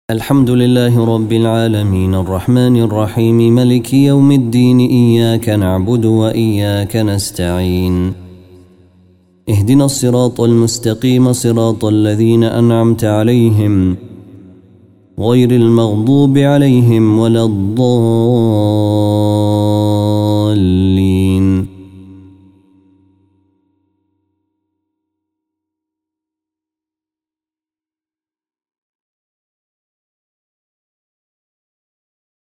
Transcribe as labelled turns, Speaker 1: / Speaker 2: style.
Speaker 1: الحمد لله رب العالمين الرحمن الرحيم ملك يوم الدين إياك نعبد وإياك نستعين اهدنا الصراط المستقيم صراط الذين أنعمت عليهم غير المغضوب عليهم ولا الضالين